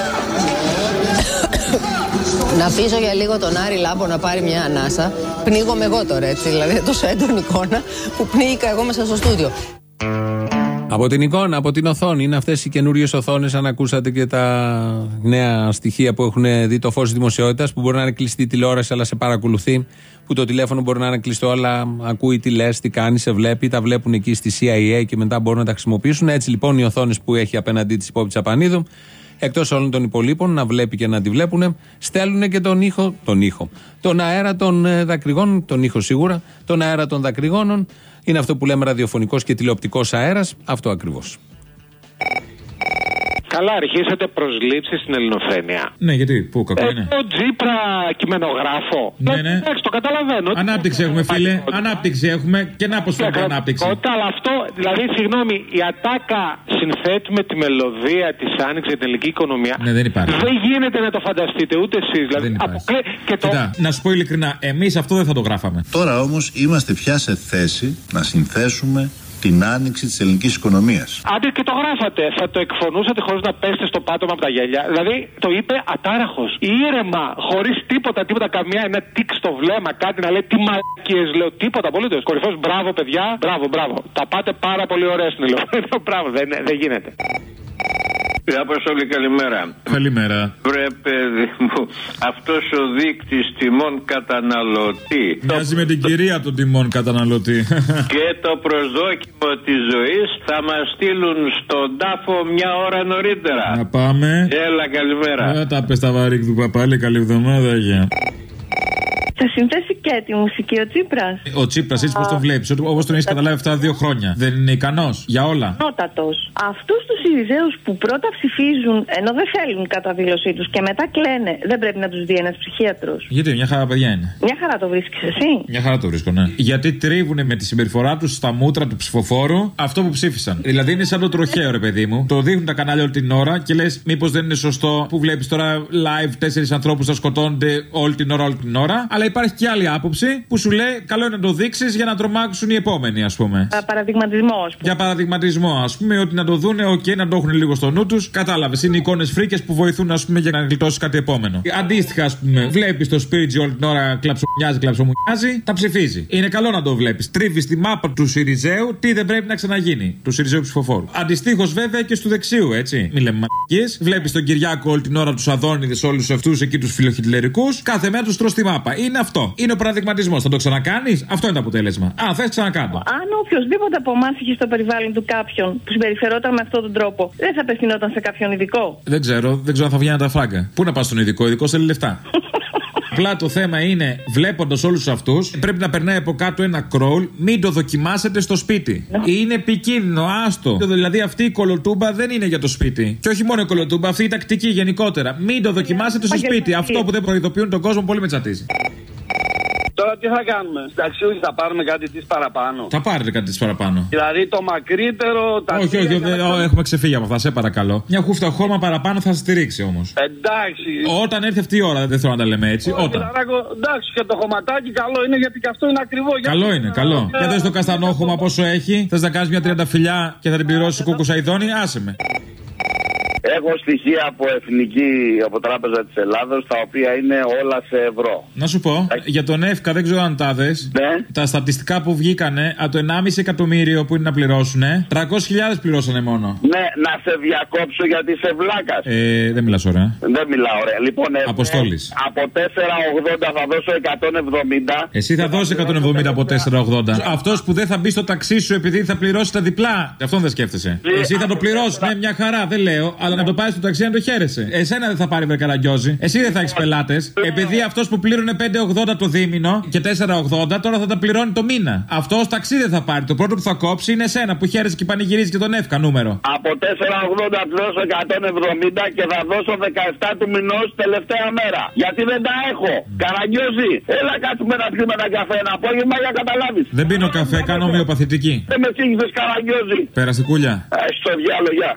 Να αφήσω για λίγο τον Άρη Λάμπο να πάρει μια ανάσα. Πνίγομαι εγώ τώρα, έτσι, δηλαδή τόσο έντονη εικόνα που πνίγηκα εγώ μέσα στο στούντιο. Από την εικόνα, από την οθόνη. Είναι αυτές οι καινούριες οθόνες, αν ακούσατε και τα νέα στοιχεία που έχουν δει το φως της δημοσιότητας, που μπορεί να είναι κλειστή τηλεόραση αλλά σε παρακολουθεί, που το τηλέφωνο μπορεί να είναι κλειστό αλλά ακούει τι λες, τι κάνει, σε βλέπει, τα βλέπουν εκεί στη σι άι έι και μετά μπορούν να τα χρησιμοποιήσουν. Έτσι λοιπόν οι οθόνες που έχει απέναντί της η Πόπη Τσαπανίδου, εκτός όλων των υπολείπων, να βλέπει και να τη βλέπουν, στέλνουν και τον ήχο, τον ήχο, τον αέρα των δακρυγόνων, τον ήχο σίγουρα, τον αέρα των δακρυγόνων. Είναι αυτό που λέμε ραδιοφωνικός και τηλεοπτικός αέρας, αυτό ακριβώς. Καλά, αρχίσατε προσλήψεις στην ελληνοφρένεια. Ναι, γιατί, πού, κακό είναι. Το Τζίπρα κειμενογράφο. Ναι, ναι. Εντάξει, το καταλαβαίνω. Ανάπτυξη έχουμε, φίλε. Ανάπτυξη έχουμε και να πως φέρνει ανάπτυξη. Αλλά αυτό, δηλαδή, συγγνώμη, η Ατάκα συνθέτουμε τη μελωδία της Άνοιξης για την ελληνική οικονομία. Ναι, δεν υπάρχει. Δεν γίνεται να το φανταστείτε ούτε εσείς. Δηλαδή, δεν υπάρχει. αποκλεί... και το... Κοίτα, να σου πω ειλικρινά, εμείς αυτό δεν θα το γράφαμε. Τώρα όμως είμαστε πια σε θέση να συνθέσουμε την άνοιξη της ελληνικής οικονομίας. Άντε και το γράφατε. Θα το εκφωνούσατε χωρίς να πέσετε στο πάτωμα από τα γέλια. Δηλαδή το είπε ατάραχος. Ήρεμα, χωρίς τίποτα, τίποτα, καμία ένα τικ στο βλέμμα, κάτι να λέει τι μαλακίες λέω, τίποτα απολύτως. Κορυφός, μπράβο παιδιά, μπράβο, μπράβο. Τα πάτε πάρα πολύ ωραία στην Ελλάδα. Μπράβο, δεν, δεν γίνεται. Η Αποστολή, καλημέρα. Καλημέρα. Βρε παιδί μου, αυτός ο δείκτης τιμών καταναλωτή. Μοιάζει με την κυρία των τιμών καταναλωτή. Και το προσδόκιμο της ζωής θα μας στείλουν στον τάφο μια ώρα νωρίτερα. Να πάμε. Έλα, καλημέρα. Α, τα πες τα βαρύκ του παπάλη, καλή εβδομάδα, γεια. Θα συνθέσει και τη μουσική ο Τσίπρας. Ο Τσίπρας, έτσι πως τον βλέπεις, όπως τον έχεις καταλάβει αυτά δύο χρόνια. Δεν είναι ικανός για όλα. Νότατος. Αυτούς τους Συριζέους που πρώτα ψηφίζουν ενώ δεν θέλουν κατά δήλωσή τους και μετά κλαίνε, δεν πρέπει να τους δει ένας ψυχίατρος? Γιατί, μια χαρά παιδιά είναι. Μια χαρά το βρίσκεις εσύ. Μια χαρά το βρίσκω, ναι. Γιατί τρίβουνε με τη συμπεριφορά τους στα μούτρα του ψηφοφόρου αυτό που ψήφισαν. Δηλαδή είναι σαν το τροχαίο, ρε παιδί μου. Το δείχνουν τα κανάλια όλη την ώρα και λες, μήπως δεν είναι σωστό που βλέπεις τώρα live τέσσερις ανθρώπους να σκοτώνονται όλη την ώρα, όλη την ώρα. Αλλά υπάρχει και άλλη άποψη που σου λέει καλό είναι να το δείξεις για να τρομάξουν οι επόμενοι, ας πούμε. Παραδειγματισμό, ας πούμε. Για παραδειγματισμό, ας πούμε, ότι να το δούνε, οκ, okay, να το έχουν λίγο στο νου τους. Κατάλαβες, είναι εικόνες φρίκες που βοηθούν, ας πούμε, για να γλιτώσει κάτι επόμενο. Αντίστοιχα, ας πούμε, βλέπεις το Σπίριτζι όλη την ώρα κλαψομοιάζει, κλαψομοιάζει, τα ψηφίζει. Είναι καλό να το βλέπεις. Τρίβεις τη μάπα του Συριζέου, τι δεν πρέπει να ξαναγίνει. Του Συριζέου ψηφοφόρου. Αντιστοίχως, βέβαια, και του δεξιού, έτσι. Μη λέμε μαγικές. Βλέπεις τον Κυριάκο όλη την ώρα του Αδόνιδες, όλους αυτούς εκεί τους φιλοχιτλερικούς. Κάθε μέρα του τρως τη μάπα. Είναι αυτό. Είναι ο παραδειγματισμός. Θα το ξανακάνεις? Αυτό είναι το αποτέλεσμα. Αν θες, ξανακάνω. Αν οποιοδήποτε από εμάς είχε στο περιβάλλον του κάποιον που συμπεριφερόταν με αυτόν τον τρόπο, δεν θα απευθυνόταν σε κάποιον ειδικό. Δεν ξέρω, δεν ξέρω αν θα βγαίνει τα φράγκα. Πού να πας στον ειδικό, ειδικό θέλει λεφτά. Απλά το θέμα είναι, βλέποντας όλους αυτούς, πρέπει να περνάει από κάτω ένα κρόλ, μην το δοκιμάσετε στο σπίτι. No. Είναι επικίνδυνο, άστο. Δηλαδή αυτή η κολοτούμπα δεν είναι για το σπίτι. Και όχι μόνο η κολοτούμπα, αυτή η τακτική γενικότερα. Μην το δοκιμάσετε στο σπίτι. Αυτό που δεν προειδοποιούν τον κόσμο πολύ με τσατίζει. Τώρα τι θα κάνουμε? Ταξιούχοι θα πάρουμε κάτι της παραπάνω? Θα πάρετε κάτι της παραπάνω. Δηλαδή το μακρύτερο. Τα όχι, όχι, όχι, όχι, έχουμε ξεφύγει από αυτά, σε παρακαλώ. Μια χούφτα χώμα παραπάνω θα στηρίξει όμως. Εντάξει. Όταν έρθει αυτή η ώρα, δεν θέλω να τα λέμε έτσι. Όχι, όταν. Λαράκο, εντάξει, και το χωματάκι καλό είναι γιατί και αυτό είναι ακριβό. Καλό είναι, καλό. Και δες το καστανόχωμα πόσο έχει. Θες να κάνεις μια τριάντα φιλιά και θα την πληρώσει κουκουσαϊδόνι, άσε με. Έχω στοιχεία από Εθνική, από Τράπεζα της Ελλάδος, τα οποία είναι όλα σε ευρώ. Να σου πω, για τον ΕΦΚΑ δεν ξέρω αν τα δες. Ναι. Τα στατιστικά που βγήκανε, από το ενάμιση εκατομμύριο που είναι να πληρώσουνε, τριακόσιες χιλιάδες πληρώσανε μόνο. Ναι, να σε διακόψω γιατί είσαι βλάκας. Ε, δεν μιλάς ωραία. Δεν μιλάω ωραία. Λοιπόν, ε, Αποστόλης. Ε, από τέσσερα ογδόντα θα δώσω εκατόν εβδομήντα. Εσύ θα δώσεις εκατόν εβδομήντα από τέσσερα ογδόντα. Αυτός που δεν θα μπει στο ταξί σου επειδή θα πληρώσει τα διπλά. Αυτόν δεν σκέφτεσαι. Εσύ θα το πληρώσεις, ναι, μια χαρά, δεν λέω, αλλά να το πάρεις στο ταξί να το χαίρεσαι. Εσένα δεν θα πάρει Βερκαραγκιόζη. Εσύ δεν θα έχεις πελάτες. Επειδή αυτός που πλήρωνε πέντε ογδόντα το δίμηνο και τέσσερα ογδόντα τώρα θα τα πληρώνει το μήνα. Αυτός ταξί δεν θα πάρει. Το πρώτο που θα κόψει είναι εσένα που χαίρεσαι και πανηγυρίζει και τον εύκα νούμερο. Από τέσσερα ογδόντα θα δώσω εκατόν εβδομήντα και θα δώσω δεκαεπτά του μηνός τελευταία μέρα. Γιατί δεν τα έχω. Καραγκιόζη, έλα κάτσουμε να πιούμε ένα καφέ ένα απόγευμα για να καταλάβεις. Δεν πίνω καφέ, κάνω ομοιοπαθητική. Δεν με σύγχυσες Καραγκιόζη. Περαστικούλια. Ε, στο διάλογο, γεια.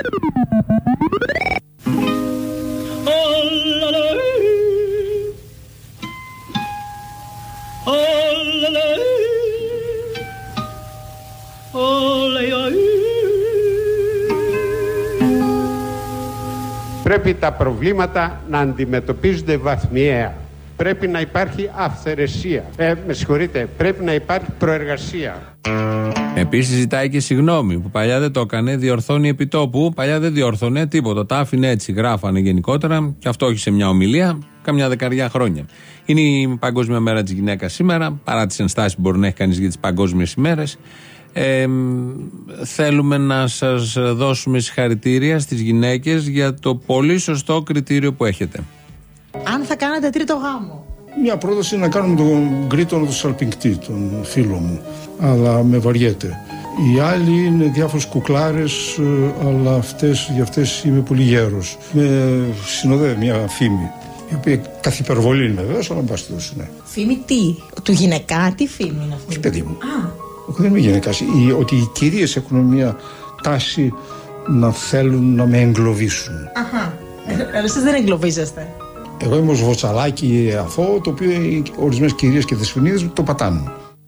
Πρέπει τα προβλήματα να αντιμετωπίζονται βαθμιαία. Πρέπει να υπάρχει αυθαιρεσία. Ε, με συγχωρείτε, πρέπει να υπάρχει προεργασία. Επίσης ζητάει και συγγνώμη που παλιά δεν το έκανε, διορθώνει επιτόπου. Παλιά δεν διόρθωνε τίποτα. Τα άφηνε έτσι, γράφανε γενικότερα και αυτό όχι σε μια ομιλία, καμιά δεκαριά χρόνια. Είναι η Παγκόσμια Μέρα της Γυναίκας σήμερα, παρά τις ενστάσεις που μπορεί να έχει κανείς για τις παγκόσμιες ημέρες. Ε, θέλουμε να σας δώσουμε συγχαρητήρια στις γυναίκες για το πολύ σωστό κριτήριο που έχετε. Αν θα κάνατε τρίτο γάμο. Μια πρόταση είναι να κάνουμε τον Γκρίτονο του Σαλπινκτή, τον φίλο μου, αλλά με βαριέται. Οι άλλοι είναι διάφορες κουκλάρες, αλλά αυτές, για αυτές είμαι πολύ γέρος. Με συνοδεύει μια φήμη, η οποία καθ' υπερβολή είναι βεβαίως, αλλά μπας τους, ναι. Φήμη τι, του γυναικά, τι φήμη είναι αυτή? Όχι παιδί μου. Α. Δεν είμαι γυναικάς. Ότι οι κυρίες έχουν μια τάση να θέλουν να με εγκλωβίσουν. Αχα. Ε, εσείς δεν εγκλωβίζεστε. Εγώ είμαι ως βοτσαλάκι αφό, το οποίο οι ορισμένες κυρίες και δεσποινίδες το πατάνε.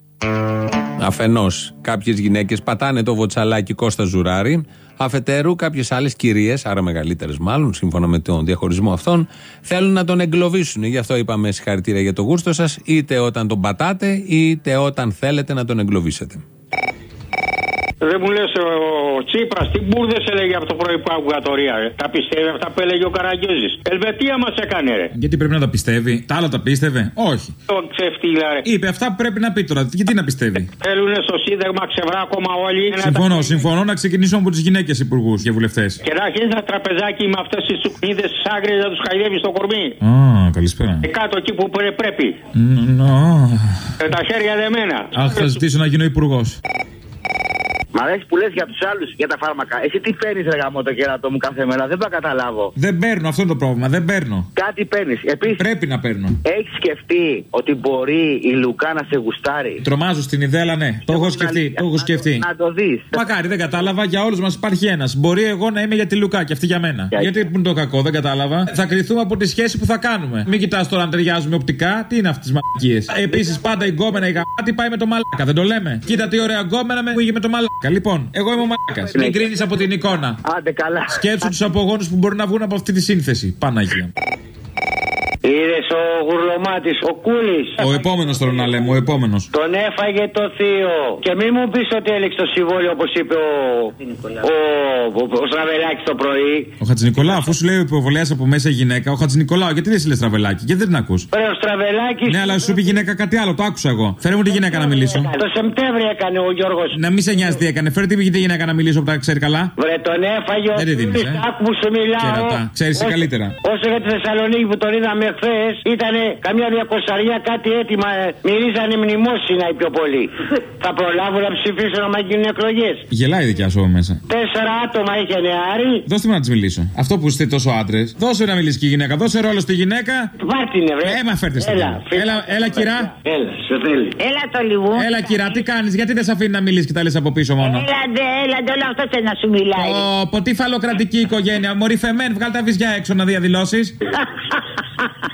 Αφενός, κάποιες γυναίκες πατάνε το βοτσαλάκι Κώστα Ζουράρη. Αφετέρου, κάποιες άλλες κυρίες, άρα μεγαλύτερες μάλλον, σύμφωνα με τον διαχωρισμό αυτών, θέλουν να τον εγκλωβίσουν. Γι' αυτό είπαμε συγχαρητήρια για το γούστο σας, είτε όταν τον πατάτε, είτε όταν θέλετε να τον εγκλωβίσετε. Δεν μου λες ο Τσίπρας τι μπουρδες έλεγε από το πρωί που άκουγα το Ρία. Τα πιστεύει αυτά που έλεγε ο Καραγκιόζης. Ελβετία μας έκανε ρε. Γιατί πρέπει να τα πιστεύει? Τα άλλα τα πίστευε? Όχι. Το ξεφτύλα ρε. Είπε αυτά που πρέπει να πει τώρα. Γιατί να πιστεύει? Θέλουνε στο Σύνταγμα ξεβρά ακόμα όλοι. Συμφωνώ, τα... συμφωνώ να ξεκινήσουμε από τις γυναίκες υπουργούς και βουλευτές. Και να αρχίσει ένα τραπεζάκι με αυτές τις σουκνίδες τις άγριες να τους χαϊδεύει στο κορμί. Α, καλησπέρα. Και κάτω εκεί που πρέπει. Με τα χέρια δεμένα. Αχ, θα ζητήσω να γίνω υπουργός. Μ' αρέσει που λες για τους άλλους, για τα φάρμακα. Εσύ τι παίρνεις ρε γαμώ το κέρατο μου κάθε μέρα, δεν το καταλάβω. Δεν παίρνω, αυτό είναι το πρόβλημα, δεν παίρνω. Κάτι παίρνεις. Επίσης, πρέπει να παίρνω. Έχεις σκεφτεί ότι μπορεί η Λουκά να σε γουστάρει? Τρομάζω στην ιδέα, αλλά ναι, το έχω σκεφτεί. Το έχω σκεφτεί. Να το δεις. Μακάρι, δεν κατάλαβα, για όλους μας υπάρχει ένας. Μπορεί εγώ να είμαι για τη Λουκά και αυτή για μένα. Για... Γιατί που είναι το κακό, δεν κατάλαβα. Θα κρυθούμε από τη σχέση που θα κάνουμε. Μην κοιτάς τώρα αν ταιριάζουμε οπτικά, τι είναι αυτές τις μαλακίες. Επίσης, πάντα η γκόμενα η γαμάτη πάει με το μαλάκα, δεν το λέμε. Κοίτα τι ωραία γκόμενα με με το μαλάκα. Λοιπόν, εγώ είμαι ο μαλάκας. Μην κρίνεις από την εικόνα. Άντε καλά. Σκέψου τους απογόνους που μπορούν να βγουν από αυτή τη σύνθεση. Παναγία. Είδες ο γουρλωμάτης, ο Κούλης. Ο επόμενος τώρα να λέμε, ο επόμενος. Τον έφαγε το θείο. Και μην μου πεις ότι έλεξε το συμβόλαιο όπως είπε ο, ο, ο, ο Στραβελάκης το πρωί. Ο Χατζηνικολάου, αφού σου λέει ο υποβολέας από μέσα η γυναίκα, ο Χατζηνικολάου, γιατί δεν σε λέει Στραβελάκη, γιατί δεν την ακούς? Ρε ο Στραβελάκης. Ναι, αλλά σου πει γυναίκα κάτι άλλο, το άκουσα εγώ. Φέρε μου τη γυναίκα να μιλήσω. Το Σεπτέμβριο έκανε ο Γιώργος. Να μην σε νοιάζει τι έκανε, φέρε τη γυναίκα να μιλήσω που τα ξέρει καλά. Βρε τον έφαγε ο Κούλης, άκου που σου μιλάω. Ξέρεις καλύτερα. Όσο για τη Θεσσαλονίκη που τον είδαμε χθες, ήταν καμιά διακοσαριά κάτι έτοιμα. Μυρίζανε μνημόσυνα οι πιο πολλοί. Θα προλάβουν να ψηφίσουν να γίνουν εκλογές. Γελάει η δικιά σου μέσα. Τέσσερα άτομα είχε νεάρη. Δώστε μου να τη μιλήσω. Αυτό που είστε τόσο άντρες. Δώσε να μιλήσει και η γυναίκα. Δώσε ρόλο στη γυναίκα. Πάρτινε, βρε. Έμα φέρτε στην έλα, έλα, έλα, κυρά. Έλα, σε θέλει. Έλα το λιγού. Έλα, κυρά, τι κάνεις, γιατί δεν σε αφήνει να μιλήσει και τα λες από πίσω μόνο. Έλαντε, έλαντε, όλο αυτό θέλει να σου μιλάει. Ω, ποτή φαλοκρατική οικογένεια. Μωρή φεμέν, βγάλ τα βυζιά έξω να διαδηλώσεις.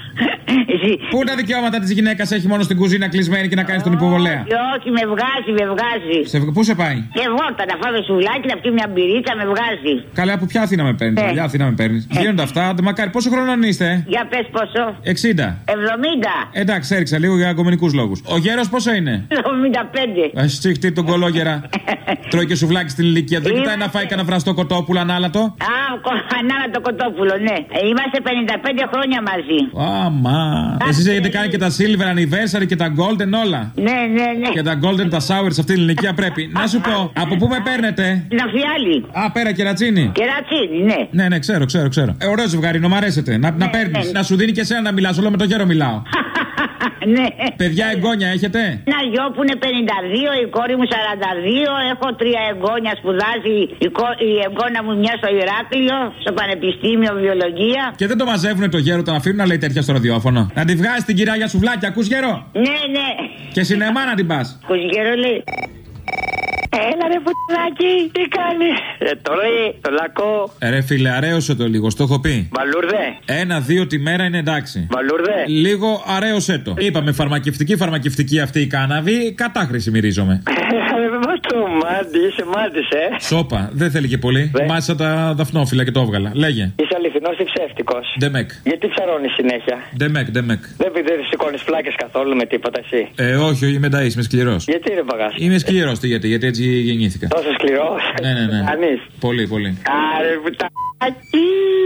Πού τα δικαιώματα τη γυναίκα έχει μόνο στην κουζίνα κλεισμένη και να κάνει τον υποβολέα? Όχι, με βγάζει, με βγάζει. Σε, πού σε πάει? Και εγώ όταν να φάμε σουλάκι, να πιει μια μπυρίτσα, με βγάζει. Καλά, από ποια Αθήνα με παίρνει? Ε. Ποια Αθήνα με παίρνει? Ε. Γίνονται αυτά, μακάρι. Πόσο χρόνο είστε? Για πες πόσο? εξήντα. εβδομήντα. Εντάξει, έριξα λίγο για αγκομενικούς λόγους. Ο γέρος πόσο είναι? εβδομήντα πέντε. Εσύ χτύπη τον κολόγερα. Τρώει και σουβλάκι στην ηλικία. Δεν κοιτάει να φάει κανένα βραστό κοτόπουλο ανάλατο. Α, ανάλατο κοτόπουλο, ναι. Είμαστε πενήντα πέντε χρόνια μαζί. Άμα. Εσείς έχετε κάνει και τα silver anniversary και τα golden όλα. Ναι, ναι, ναι. Και τα golden, τα sour σε αυτή την ηλικία πρέπει. Να σου πω, από πού με παίρνετε? Να φιάλει. Α, πέρα κερατσίνη. Κερατσίνη, ναι. Ναι, ναι, ξέρω, ξέρω, ξέρω. Ε, ωραίο ζευγάρι, μ' αρέσετε. Να, ναι, να παίρνει. Ναι. Να σου δίνει και εσένα να μιλά. Όλο με το γέρο μιλάω. Ναι. Παιδιά, εγγόνια έχετε? Ένα γιο που είναι πενήντα δύο, η κόρη μου σαράντα δύο. Έχω τρία εγγόνια, σπουδάζει η, κο... η εγγόνα μου μια στο Ηράκλειο, στο Πανεπιστήμιο Βιολογία. Και δεν το μαζεύουνε το γέρο, τον αφήνουν να λέει τέτοια στο ραδιόφωνο. Να τη βγάζει την κυρία για σουβλάκια, ακούς γέρο? Ναι, ναι. Και σινεμά να την πας. Ακούς γέρο, λέει. Έλα ρε πουτινάκι, τι κάνεις? Ε, το λέει, το λακκό. Ε, ρε φίλε, αρέωσε το λίγο, στο έχω πει. Βαλούρδε. Ένα-δύο τη μέρα είναι εντάξει. Βαλούρδε. Λίγο αρέωσε το. Είπαμε φαρμακευτική, φαρμακευτική αυτή η κάναβη, κατάχρηση μυρίζομαι. Μα το μάντι, είσαι μάντης, ε. Σόπα, δεν θέλει και πολύ. Δε. Μάτισα τα δαφνόφυλλα και το έβγαλα. Λέγε. Είσαι αληθινός ή ψεύτικος? Ντεμεκ. Γιατί ψαρώνεις συνέχεια? Ντεμεκ, ντεμεκ. Δεν δεν σηκώνεις πλάκες καθόλου με τίποτα εσύ? Ε, όχι, όχι, είμαι νταΐς, είμαι σκληρός. Γιατί δεν παγάς? Είμαι σκληρός, τι, γιατί, γιατί έτσι γεννήθηκα. Τόσο σκληρός? Ναι, ναι, ναι. Ανείς. Πολύ, πολύ. Άρε πουτάκι.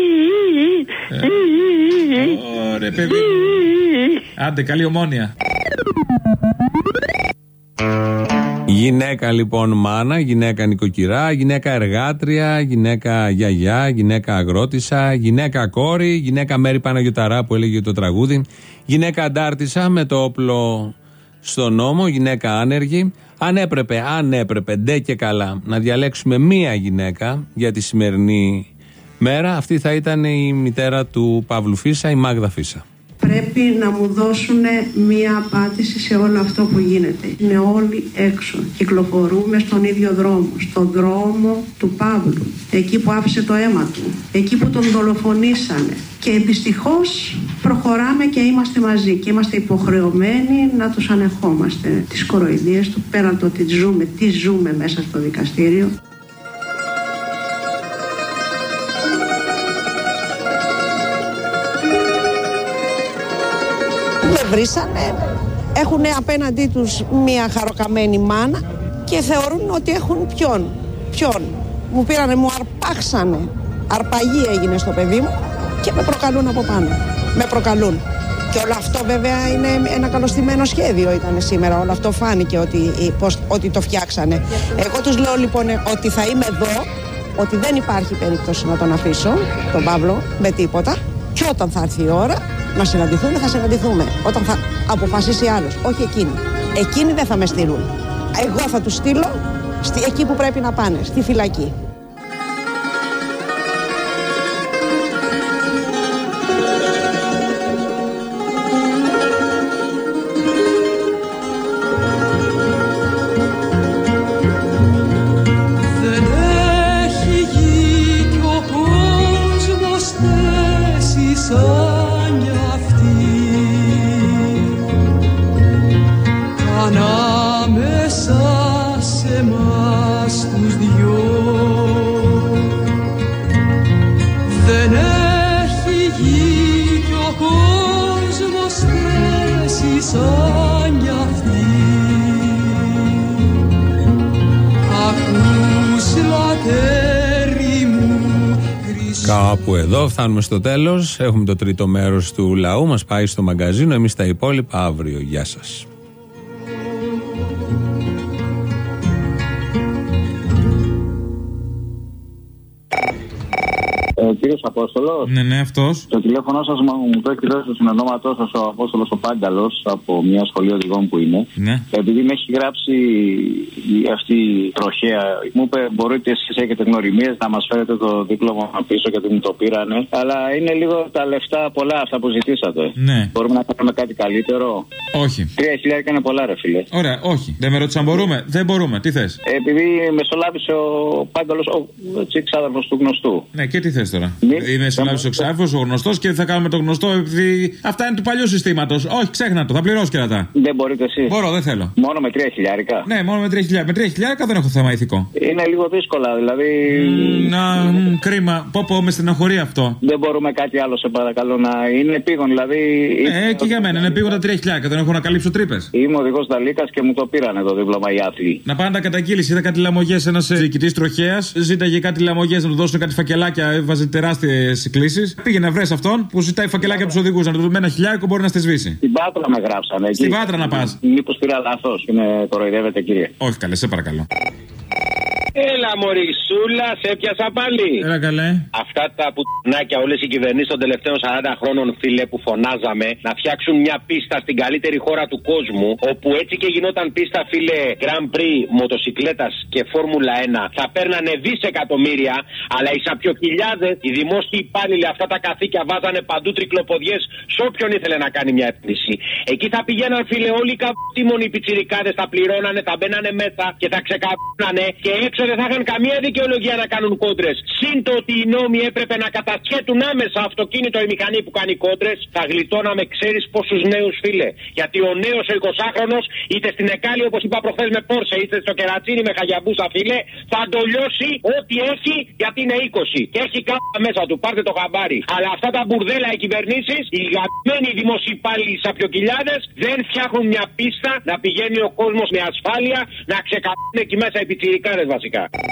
Ωραία, παιδί. Άντε, καλή ομόνοια. Γυναίκα λοιπόν μάνα, γυναίκα νοικοκυρά, γυναίκα εργάτρια, γυναίκα γιαγιά, γυναίκα αγρότισσα, γυναίκα κόρη, γυναίκα Μέρη Παναγιωταρά που έλεγε το τραγούδι, γυναίκα αντάρτισσα με το όπλο στον νόμο, γυναίκα άνεργη. Αν έπρεπε, αν έπρεπε ντε και καλά να διαλέξουμε μία γυναίκα για τη σημερινή μέρα, αυτή θα ήταν η μητέρα του Παύλου Φίσα, η Μάγδα Φίσα. Πρέπει να μου δώσουν μία απάντηση σε όλο αυτό που γίνεται. Είναι όλοι έξω. Κυκλοφορούμε στον ίδιο δρόμο. Στον δρόμο του Παύλου. Εκεί που άφησε το αίμα του. Εκεί που τον δολοφονήσανε. Και δυστυχώς προχωράμε και είμαστε μαζί. Και είμαστε υποχρεωμένοι να τους ανεχόμαστε. Τις κοροϊδίες του, πέραν το ότι ζούμε, τι ζούμε μέσα στο δικαστήριο. Με βρήσανε, έχουν απέναντί τους μια χαροκαμένη μάνα και θεωρούν ότι έχουν ποιον, ποιον. Μου πήρανε, μου αρπάξανε, αρπαγή έγινε στο παιδί μου και με προκαλούν από πάνω, με προκαλούν. Και όλο αυτό βέβαια είναι ένα καλωστημένο σχέδιο ήταν σήμερα, όλο αυτό φάνηκε ότι, πώς, ότι το φτιάξανε. Εγώ τους λέω λοιπόν ότι θα είμαι εδώ, ότι δεν υπάρχει περίπτωση να τον αφήσω, τον Παύλο, με τίποτα και όταν θα έρθει η ώρα να συναντηθούμε, θα συναντηθούμε. Όταν θα αποφασίσει άλλος, όχι εκείνοι. Εκείνοι δεν θα με στείλουν. Εγώ θα τους στείλω στη, εκεί που πρέπει να πάνε, στη φυλακή. Δεν έχει γη κι ο κόσμος θέση σαν κι αυτή. Ανάμεσα σε μας τους δυο δεν έχει γη κι ο κόσμος θέση σαν κι αυτή. Ακούς λατέρι μου. Κάπου εδώ φτάνουμε στο τέλος. Έχουμε το τρίτο μέρος του λαού. Μας πάει στο μαγκαζίνο. Εμείς τα υπόλοιπα αύριο. Γεια σας. Ο κύριος Απόστολος. Ναι, ναι, αυτός. Το τηλέφωνο σας μου το έχει δώσει στην ονόματό σας ο Απόστολος ο Πάγκαλος από μια σχολή οδηγών που είναι. Ναι. Επειδή με έχει γράψει αυτή η τροχέα, μου είπε: μπορείτε εσείς έχετε γνωριμίες να μας φέρετε το δίπλωμα πίσω γιατί μου το πήρανε. Αλλά είναι λίγο τα λεφτά πολλά αυτά που ζητήσατε. Ναι. Μπορούμε να κάνουμε κάτι καλύτερο. Όχι. Τρία χιλιάρικα είναι πολλά, ρε φίλε. Ωραία, όχι. Δεν με ρώτησε αν μπορούμε. Δεν μπορούμε. Τι θες? Επειδή μεσολάβησε ο Πάγκαλος, ο ξάδερφος του γνωστού. Ναι, και τι θες τώρα? Μη... Μεσολάβησε ο ξάδερφος, ο γνωστός και θα κάνουμε το γνωστό επειδή αυτά είναι του παλιού συστήματος. Όχι, ξέχνα το, θα πληρώσει και ρατά. Δεν μπορείτε εσείς? Μπορώ, δεν θέλω. Μόνο με τρία χιλιάρικα? Ναι, μόνο με τρία χιλιάρικα. Με τρία χιλιάρικα δεν έχω θέμα ηθικό. Είναι λίγο δύσκολα, δηλαδή. Mm, να, μ, κρίμα. Πω πω, με στεναχωρεί αυτό. Δεν μπορούμε κάτι άλλο, σε παρακαλώ, να είναι επίγον, δηλαδή. Ε, και για μένα είναι επίγον τα τρία χιλιάρικα, δεν έχω να καλύψω τρύπες. Είμαι οδηγός Δαλίκας και μου το πήρανε το δίπλωμα οι άθλοι. Να πάνε τα καταγγείλεις, είδα κάτι λαμογές. Ένας διοικητής τροχέας ζήταγε κάτι λαμογές να του δώσουν κάτι φακελάκια, έβαζε τεράστιες κλήσεις. Πήγαινε να βρες αυτόν που ζητάει φακελάκια από τους οδηγούς, να του δούμε ένα χιλιάρικο μπορεί να στη σβήσει. Στην Πάτρα με γράψανε. Στην Πάτρα να πας. Μήπως πήρα λάθος και με κοροϊδεύετε, κύριε? Όχι, καλέ, σε παρακαλώ. Έλα, Μωρισούλα, σε έπιασα πάλι. Έλα, καλέ. Αυτά τα πουτνάκια, όλες οι κυβερνήσεις των τελευταίων σαράντα χρόνων, φίλε, που φωνάζαμε να φτιάξουν μια πίστα στην καλύτερη χώρα του κόσμου, όπου έτσι και γινόταν πίστα, φίλε, Grand Prix μοτοσικλέτας και Φόρμουλα ένα, θα παίρνανε δισεκατομμύρια, αλλά οι σαπιοκυλιάδες, οι δημόσιοι υπάλληλοι, αυτά τα καθήκια βάζανε παντού τρικλοποδιές σε όποιον ήθελε να κάνει μια επίθεση. Εκεί θα πηγαίναν, φίλε, όλοι οι καπτήμονοι πιτσιρικάδες, θα πληρώνανε, θα μπαίνανε μέσα και θα ξεκαπνάνε και έξω δεν θα είχαν καμία δικαιολογία να κάνουν κόντρες. Συν το ότι οι νόμοι έπρεπε να κατασχέτουν άμεσα αυτοκίνητο ή μηχανή που κάνει κόντρες, θα γλιτώναμε, ξέρεις πόσους νέους, φίλε. Γιατί ο νέος ο εικοσάχρονος, είτε στην Εκάλη όπως είπα προχθές με Πόρσε, είτε στο Κερατσίνι με Χαγιαμπούσα, φίλε, θα το λιώσει ό,τι έχει γιατί είναι είκοσι. Και έχει κάπου μέσα του, πάρτε το χαμπάρι. Αλλά αυτά τα μπουρδέλα οι κυβερνήσεις, οι γαμμένοι δημοσιοπάλληλοι σαπιοκυλιάδες, δεν φτιάχνουν μια πίστα να πηγαίνει ο κόσμος με ασφάλεια, να ξεκαπνούν εκεί μέσα οι πιτσιρικάδες βασικά.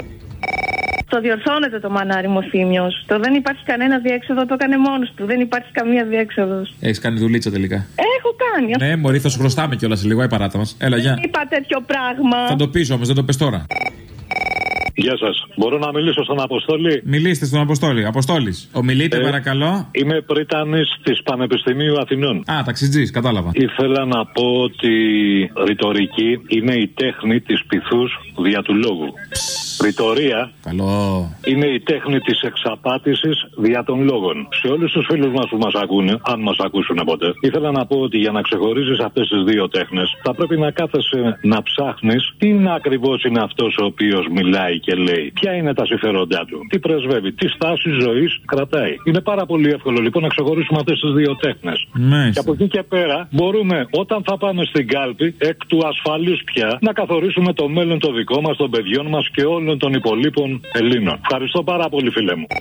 Το διορθώνεται το μανάριμο Θήμιος. Το δεν υπάρχει κανένα διέξοδο, το έκανε μόνος του. Δεν υπάρχει καμία διέξοδος. Έχεις κάνει δουλίτσα τελικά? Έχω κάνει. Ναι, μωρή, θα σου χρωστάμε κιόλας σε λίγο, η παράτα μας. Έλα, γεια. Δεν είπα τέτοιο πράγμα. Θα το πεις όμως, δεν το πες τώρα. Γεια σας. Μπορώ να μιλήσω στον Αποστόλη? Μιλήστε στον Αποστόλη. Αποστόλης. Ομιλείτε, ε, παρακαλώ. Είμαι πρίτανης της Πανεπιστημίου Αθηνών. Α, ταξιτζής, κατάλαβα. Ήθελα να πω ότι ρητορική είναι η τέχνη της πειθούς δια του λόγου. Ρητορία Καλό. είναι η τέχνη της εξαπάτησης δια των λόγων. Σε όλους τους φίλους μας που μας ακούνε, αν μας ακούσουν ποτέ, ήθελα να πω ότι για να ξεχωρίζεις αυτές τις δύο τέχνες, θα πρέπει να κάθεσαι να ψάχνεις τι είναι ακριβώς είναι αυτός ο οποίος μιλάει και λέει. Ποια είναι τα συμφέροντά του, τι πρεσβεύει, τι στάση ζωής κρατάει. Είναι πάρα πολύ εύκολο λοιπόν να ξεχωρίσουμε αυτές τις δύο τέχνες. Μάλιστα. Και από εκεί και πέρα μπορούμε, όταν θα πάμε στην κάλπη, εκ του ασφαλούς πια, να καθορίσουμε το μέλλον το δικό μας, των παιδιών μας και όλων των υπολείπων Ελλήνων. Ευχαριστώ πάρα πολύ, φίλε μου.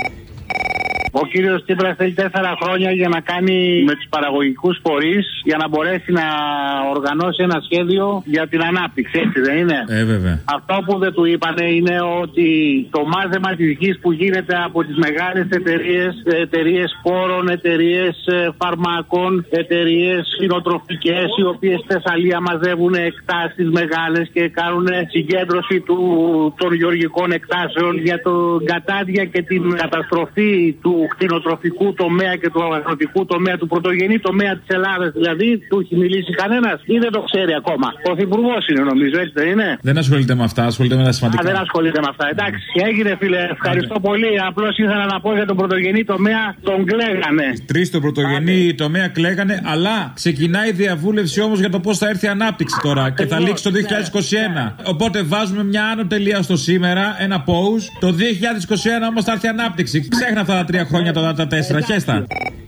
Ο κύριος Τσίπρας θέλει τέσσερα χρόνια για να κάνει με τους παραγωγικούς φορείς για να μπορέσει να οργανώσει ένα σχέδιο για την ανάπτυξη, έτσι δεν είναι? Ε, βέβαια. Αυτό που δεν του είπανε είναι ότι το μάζεμα της γης που γίνεται από τις μεγάλες εταιρείες, εταιρείες σπόρων, εταιρείες φαρμάκων, εταιρείες κτηνοτροφικές, οι οποίες στη Θεσσαλία μαζεύουν εκτάσεις μεγάλες και κάνουν συγκέντρωση του, των γεωργικών εκτάσεων για την κατάδια και την καταστροφή του κτηνοτροφικού τομέα και του αγροτικού τομέα, του πρωτογενή τομέα της Ελλάδας, δηλαδή, του έχει μιλήσει κανένας ή δεν το ξέρει ακόμα? Ο Πρωθυπουργός είναι, νομίζω, έτσι δεν είναι? Δεν ασχολείται με αυτά, ασχολείται με τα σημαντικά. Α, δεν ασχολείται με αυτά, εντάξει. Έγινε, φίλε, ευχαριστώ Άντε. πολύ. Απλώς ήθελα να πω για τον πρωτογενή τομέα, τον κλαίγανε. Τρεις τον πρωτογενή Άντε. τομέα κλαίγανε, αλλά ξεκινάει η διαβούλευση όμως για το πώς θα έρθει η ανάπτυξη τώρα και θα λήξει το δύο χιλιάδες είκοσι ένα. Οπότε βάζουμε μια άνω τελεία στο σήμερα, ένα pause. Το δύο χιλιάδες είκοσι ένα όμως θα έρθει η ανάπτυξη. Ξέχνα αυτά τα τρία χρόνια τώρα τα τέσσερα, χέστα.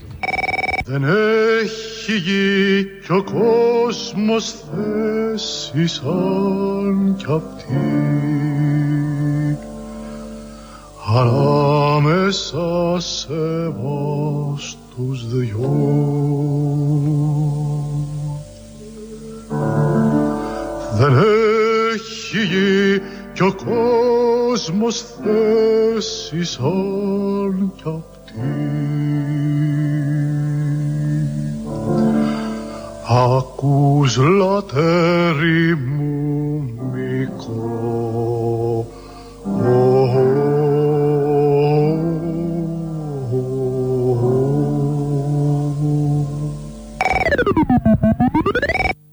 Δεν έχει γη κι ο κόσμος θέση σαν κι αυτή, ανάμεσα σε μας τους δυο. Δεν έχει γη κι ο κόσμος θέση σαν κι αυτή, ακούς λατέρη μου